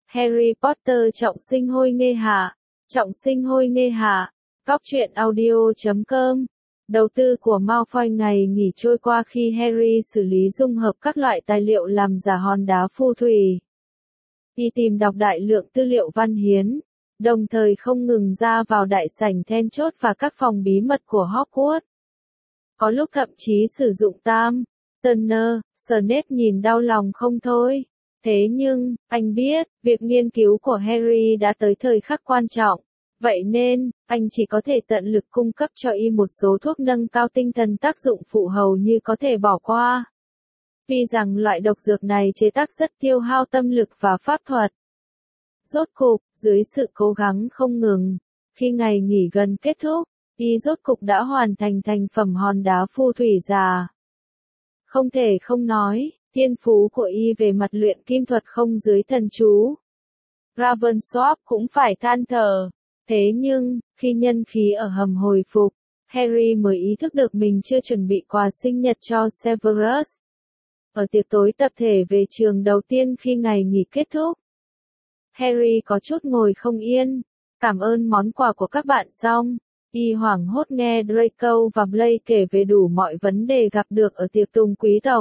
Harry Potter trọng sinh hôi nghê hạ. Trọng sinh hôi nghê hạ. Góc truyện audio.com. Đầu tư của Malfoy ngày nghỉ trôi qua khi Harry xử lý dung hợp các loại tài liệu làm giả hòn đá phù thủy. Đi tìm đọc đại lượng tư liệu văn hiến, đồng thời không ngừng ra vào đại sảnh then chốt và các phòng bí mật của Hogwarts. Có lúc thậm chí sử dụng tam, Turner, Snape nhìn đau lòng không thôi. Thế nhưng, anh biết, việc nghiên cứu của Harry đã tới thời khắc quan trọng. Vậy nên, anh chỉ có thể tận lực cung cấp cho y một số thuốc nâng cao tinh thần tác dụng phụ hầu như có thể bỏ qua. Vì rằng loại độc dược này chế tác rất tiêu hao tâm lực và pháp thuật. Rốt cục, dưới sự cố gắng không ngừng, khi ngày nghỉ gần kết thúc, y rốt cục đã hoàn thành thành phẩm hòn đá phù thủy già. Không thể không nói, thiên phú của y về mặt luyện kim thuật không dưới thần chú. Ravensworth cũng phải than thở. Thế nhưng, khi nhân khí ở hầm hồi phục, Harry mới ý thức được mình chưa chuẩn bị quà sinh nhật cho Severus. Ở tiệc tối tập thể về trường đầu tiên khi ngày nghỉ kết thúc, Harry có chút ngồi không yên, cảm ơn món quà của các bạn xong. Y hoảng hốt nghe Draco và Blake kể về đủ mọi vấn đề gặp được ở tiệc tùng quý tộc.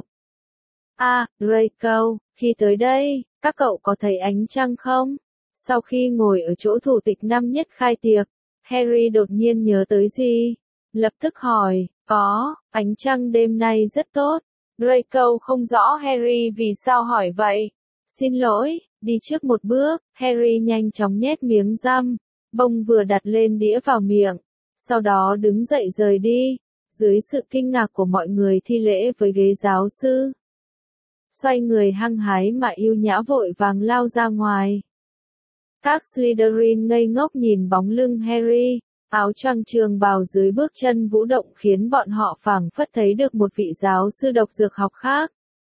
Draco, khi tới đây, các cậu có thấy ánh trăng không? Sau khi ngồi ở chỗ thủ tịch năm nhất khai tiệc, Harry đột nhiên nhớ tới gì? Lập tức hỏi, có, ánh trăng đêm nay rất tốt. Draco không rõ Harry vì sao hỏi vậy. Xin lỗi, đi trước một bước, Harry nhanh chóng nhét miếng răm, bông vừa đặt lên đĩa vào miệng, sau đó đứng dậy rời đi, dưới sự kinh ngạc của mọi người thi lễ với ghế giáo sư. Xoay người hăng hái mà yêu nhã vội vàng lao ra ngoài. Các Slytherin ngây ngốc nhìn bóng lưng Harry, áo choàng trường bào dưới bước chân vũ động khiến bọn họ phảng phất thấy được một vị giáo sư độc dược học khác.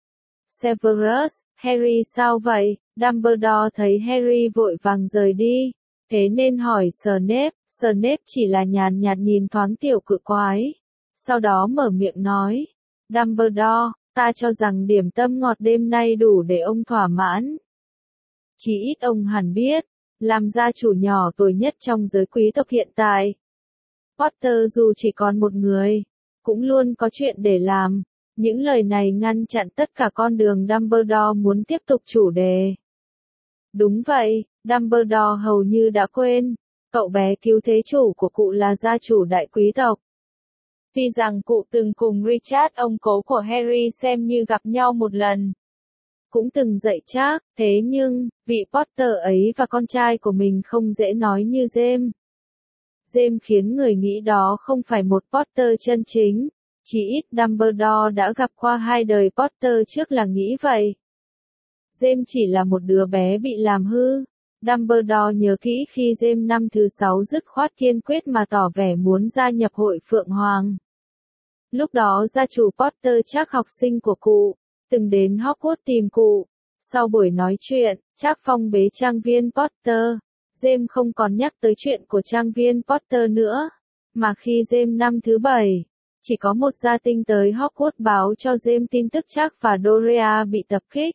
Severus, Harry sao vậy? Dumbledore thấy Harry vội vàng rời đi, thế nên hỏi Snape. Snape chỉ là nhàn nhạt nhìn thoáng tiểu cự quái, sau đó mở miệng nói, Dumbledore, ta cho rằng điểm tâm ngọt đêm nay đủ để ông thỏa mãn. Chỉ ít ông hẳn biết, làm gia chủ nhỏ tuổi nhất trong giới quý tộc hiện tại, Potter dù chỉ còn một người, cũng luôn có chuyện để làm. Những lời này ngăn chặn tất cả con đường Dumbledore muốn tiếp tục chủ đề. Đúng vậy, Dumbledore hầu như đã quên, cậu bé cứu thế chủ của cụ là gia chủ đại quý tộc. Tuy rằng cụ từng cùng Richard ông cố của Harry xem như gặp nhau một lần, cũng từng dạy trác, thế nhưng, vị Potter ấy và con trai của mình không dễ nói như James. James khiến người nghĩ đó không phải một Potter chân chính, chỉ ít Dumbledore đã gặp qua hai đời Potter trước là nghĩ vậy. James chỉ là một đứa bé bị làm hư. Dumbledore nhớ kỹ khi James năm thứ 6 dứt khoát kiên quyết mà tỏ vẻ muốn gia nhập hội Phượng Hoàng. Lúc đó gia chủ Potter Trác học sinh của cụ, từng đến Hogwarts tìm cụ. Sau buổi nói chuyện, Trác phong bế trang viên Potter. James không còn nhắc tới chuyện của trang viên Potter nữa, mà khi James năm thứ 7, chỉ có một gia tinh tới Hogwarts báo cho James tin tức Trác và Doria bị tập kích.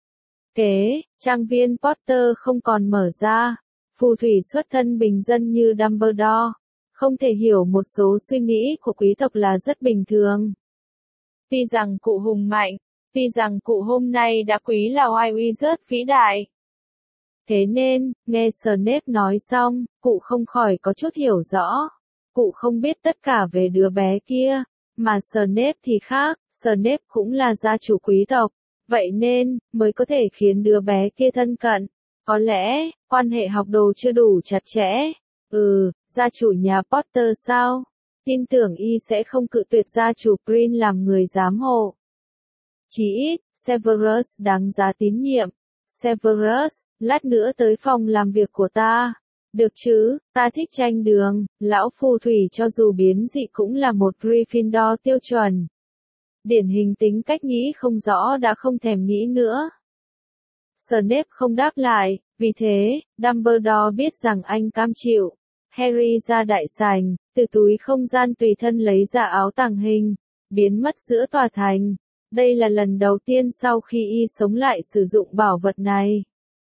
Trang viên Potter không còn mở ra. Phù thủy xuất thân bình dân như Dumbledore, không thể hiểu một số suy nghĩ của quý tộc là rất bình thường. Tuy rằng cụ hùng mạnh, tuy rằng cụ hôm nay đã quý là oai uy rất vĩ đại. Thế nên, nghe Snape nói xong, cụ không khỏi có chút hiểu rõ. Cụ không biết tất cả về đứa bé kia, mà Snape thì khác, Snape cũng là gia chủ quý tộc. Vậy nên, mới có thể khiến đứa bé kia thân cận. Có lẽ, quan hệ học đồ chưa đủ chặt chẽ. Gia chủ nhà Potter sao? Tin tưởng y sẽ không cự tuyệt gia chủ Green làm người giám hộ. Chỉ ít, Severus đáng giá tín nhiệm. Severus, lát nữa tới phòng làm việc của ta. Được chứ, ta thích tranh đường, lão phù thủy cho dù biến dị cũng là một Gryffindor tiêu chuẩn. Điển hình tính cách nghĩ không rõ đã không thèm nghĩ nữa. Snape không đáp lại, vì thế, Dumbledore biết rằng anh cam chịu. Harry ra đại sảnh, từ túi không gian tùy thân lấy ra áo tàng hình, biến mất giữa tòa thành. Đây là lần đầu tiên sau khi y sống lại sử dụng bảo vật này.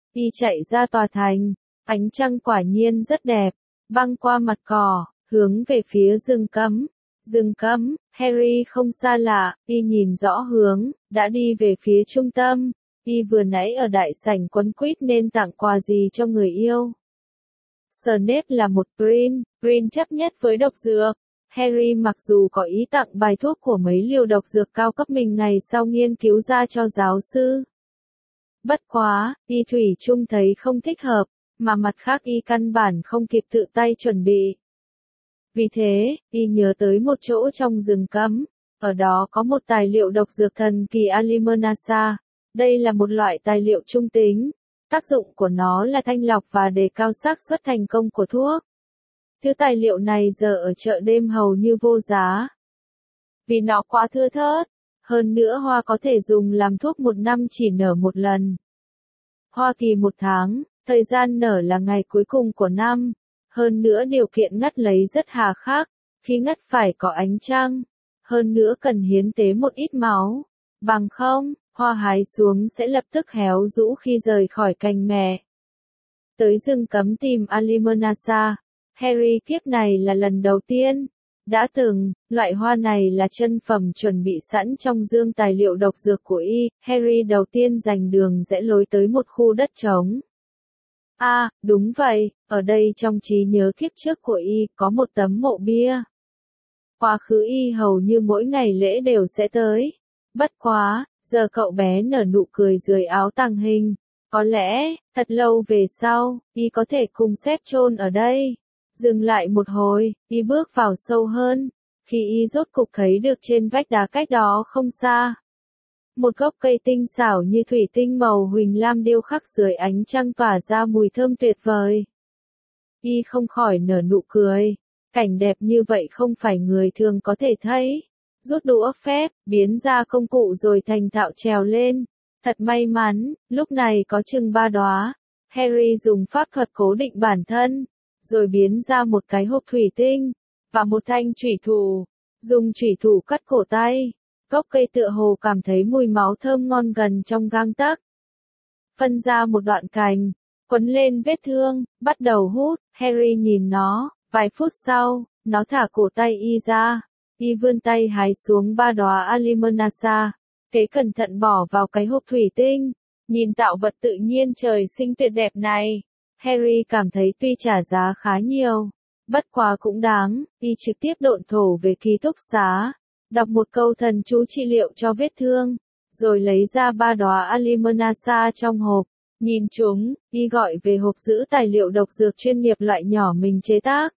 Y chạy ra tòa thành, ánh trăng quả nhiên rất đẹp, băng qua mặt cỏ, hướng về phía rừng cấm. Rừng cấm, Harry không xa lạ, y nhìn rõ hướng, đã đi về phía trung tâm. Y vừa nãy ở đại sảnh quấn quýt nên tặng quà gì cho người yêu. Snape là một Green chấp nhất với độc dược. Harry mặc dù có ý tặng bài thuốc của mấy liều độc dược cao cấp mình ngày sau nghiên cứu ra cho giáo sư. Bất quá, y thủy chung thấy không thích hợp, mà mặt khác y căn bản không kịp tự tay chuẩn bị. Vì thế, y nhớ tới một chỗ trong rừng cấm, ở đó có một tài liệu độc dược thần kỳ Alimonasa. Đây là một loại tài liệu trung tính, tác dụng của nó là thanh lọc và đề cao xác suất thành công của thuốc. Thứ tài liệu này giờ ở chợ đêm hầu như vô giá. Vì nó quá thưa thớt, hơn nữa hoa có thể dùng làm thuốc một năm chỉ nở một lần. Hoa kỳ một tháng, thời gian nở là ngày cuối cùng của năm. Hơn nữa điều kiện ngắt lấy rất hà khắc, khi ngắt phải có ánh trăng. Hơn nữa cần hiến tế một ít máu. Bằng không, hoa hái xuống sẽ lập tức héo rũ khi rời khỏi cành mẹ. Tới rừng cấm tìm Alimonasa, Harry kiếp này là lần đầu tiên. Đã từng, loại hoa này là chân phẩm chuẩn bị sẵn trong dương tài liệu độc dược của y. Harry đầu tiên dành đường rẽ lối tới một khu đất trống. Đúng vậy, ở đây trong trí nhớ kiếp trước của y có một tấm mộ bia. Quá khứ y hầu như mỗi ngày lễ đều sẽ tới. Bất quá, giờ cậu bé nở nụ cười dưới áo tàng hình. Có lẽ, thật lâu về sau, y có thể cùng xếp chôn ở đây. Dừng lại một hồi, y bước vào sâu hơn. Khi y rốt cục thấy được trên vách đá cách đó không xa. Một gốc cây tinh xảo như thủy tinh màu huỳnh lam điêu khắc dưới ánh trăng tỏa ra mùi thơm tuyệt vời. Y không khỏi nở nụ cười. Cảnh đẹp như vậy không phải người thường có thể thấy. Rút đũa phép, biến ra công cụ rồi thành thạo trèo lên. Thật may mắn, lúc này có chừng 3 đóa. Harry dùng pháp thuật cố định bản thân, rồi biến ra một cái hộp thủy tinh, và một thanh chủy thủ. Dùng chủy thủ cắt cổ tay. Gốc cây tựa hồ cảm thấy mùi máu thơm ngon gần trong gang tấc. Phân ra một đoạn cành, quấn lên vết thương, bắt đầu hút. Harry nhìn nó, vài phút sau, nó thả cổ tay y ra. Y vươn tay hái xuống 3 đóa Alimonasa, kế cẩn thận bỏ vào cái hộp thủy tinh. Nhìn tạo vật tự nhiên trời sinh tuyệt đẹp này, Harry cảm thấy tuy trả giá khá nhiều, bất quá cũng đáng. Y trực tiếp độn thổ về ký túc xá, đọc một câu thần chú trị liệu cho vết thương, rồi lấy ra 3 đóa Alimonasa trong hộp. Nhìn chúng, y gọi về hộp giữ tài liệu độc dược chuyên nghiệp loại nhỏ mình chế tác.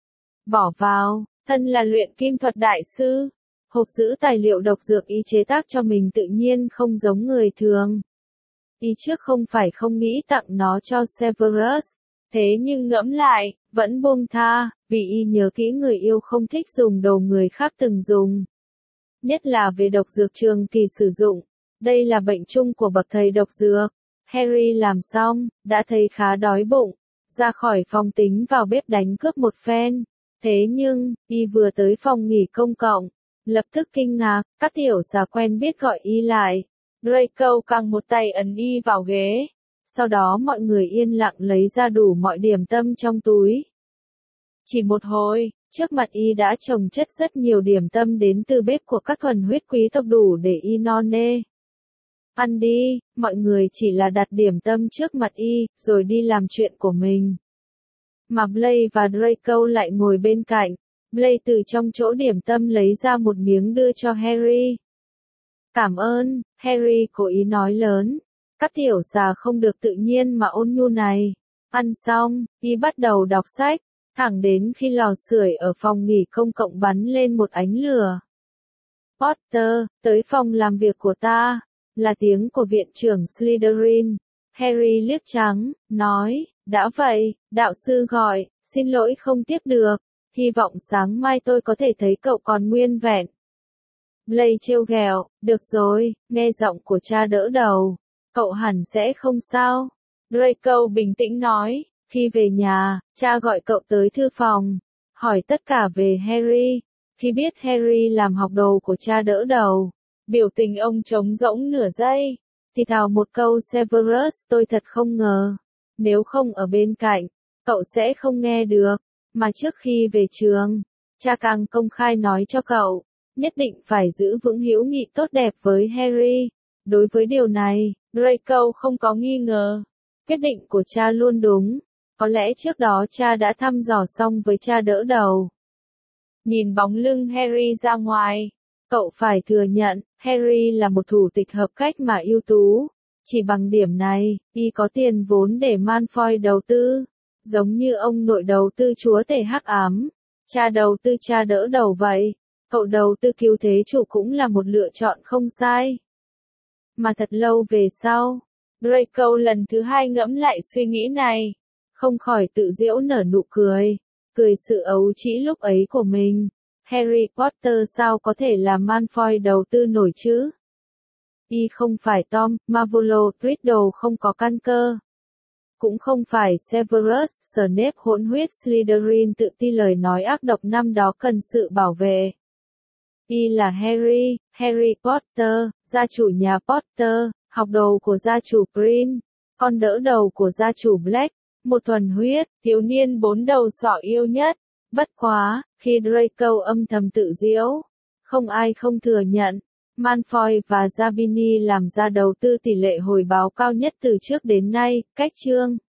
Bỏ vào, thân là luyện kim thuật đại sư. Hộp giữ tài liệu độc dược y chế tác cho mình tự nhiên không giống người thường. Y trước không phải không nghĩ tặng nó cho Severus, thế nhưng ngẫm lại, vẫn buông tha, vì y nhớ kỹ người yêu không thích dùng đồ người khác từng dùng. Nhất là về độc dược trường kỳ sử dụng. Đây là bệnh chung của bậc thầy độc dược. Harry làm xong, đã thấy khá đói bụng, ra khỏi phòng tính vào bếp đánh cướp một phen. Thế nhưng, y vừa tới phòng nghỉ công cộng, lập tức kinh ngạc, các tiểu xà quen biết gọi y lại. Draco căng một tay ấn y vào ghế. Sau đó mọi người yên lặng lấy ra đủ mọi điểm tâm trong túi. Chỉ một hồi, trước mặt y đã chồng chất rất nhiều điểm tâm đến từ bếp của các thuần huyết quý tộc đủ để y no nê. Ăn đi, mọi người chỉ là đặt điểm tâm trước mặt y, rồi đi làm chuyện của mình. Mà Blaise và Draco lại ngồi bên cạnh. Blaise từ trong chỗ điểm tâm lấy ra một miếng đưa cho Harry. Cảm ơn, Harry cố ý nói lớn. Các tiểu xà không được tự nhiên mà ôn nhu này. Ăn xong, y bắt đầu đọc sách, thẳng đến khi lò sưởi ở phòng nghỉ công cộng bắn lên một ánh lửa. Potter, tới phòng làm việc của ta, là tiếng của viện trưởng Slytherin. Harry liếc trắng, nói, đã vậy, đạo sư gọi, xin lỗi không tiếp được, hy vọng sáng mai tôi có thể thấy cậu còn nguyên vẹn. Blaise trêu ghẹo, được rồi, nghe giọng của cha đỡ đầu, cậu hẳn sẽ không sao. Draco bình tĩnh nói, khi về nhà, cha gọi cậu tới thư phòng, hỏi tất cả về Harry. Khi biết Harry làm học đồ của cha đỡ đầu, biểu tình ông trống rỗng nửa giây, thì thào một câu Severus, tôi thật không ngờ. Nếu không ở bên cạnh, cậu sẽ không nghe được. Mà trước khi về trường, cha càng công khai nói cho cậu, nhất định phải giữ vững hữu nghị tốt đẹp với Harry. Đối với điều này, Draco không có nghi ngờ. Quyết định của cha luôn đúng. Có lẽ trước đó cha đã thăm dò xong với cha đỡ đầu. Nhìn bóng lưng Harry ra ngoài, cậu phải thừa nhận, Harry là một thủ tịch hợp cách mà ưu tú. Chỉ bằng điểm này, y có tiền vốn để Malfoy đầu tư. Giống như ông nội đầu tư chúa tể hắc ám, cha đầu tư cha đỡ đầu vậy. Cậu đầu tư cứu thế chủ cũng là một lựa chọn không sai. Mà thật lâu về sau, Draco lần thứ hai ngẫm lại suy nghĩ này, không khỏi tự giễu nở nụ cười, cười sự ấu trĩ lúc ấy của mình. Harry Potter sao có thể là Malfoy đầu tư nổi chứ? Y không phải Tom, Marvolo, Riddle không có căn cơ. Cũng không phải Severus, Snape hỗn huyết Slytherin tự ti lời nói ác độc năm đó cần sự bảo vệ. Y là Harry, Harry Potter, gia chủ nhà Potter, học đồ của gia chủ Green, con đỡ đầu của gia chủ Black, một thuần huyết, thiếu niên bốn đầu sọ yêu nhất. Bất quá, khi Draco âm thầm tự giễu, không ai không thừa nhận, Malfoy và Zabini làm ra đầu tư tỷ lệ hồi báo cao nhất từ trước đến nay, cách chương.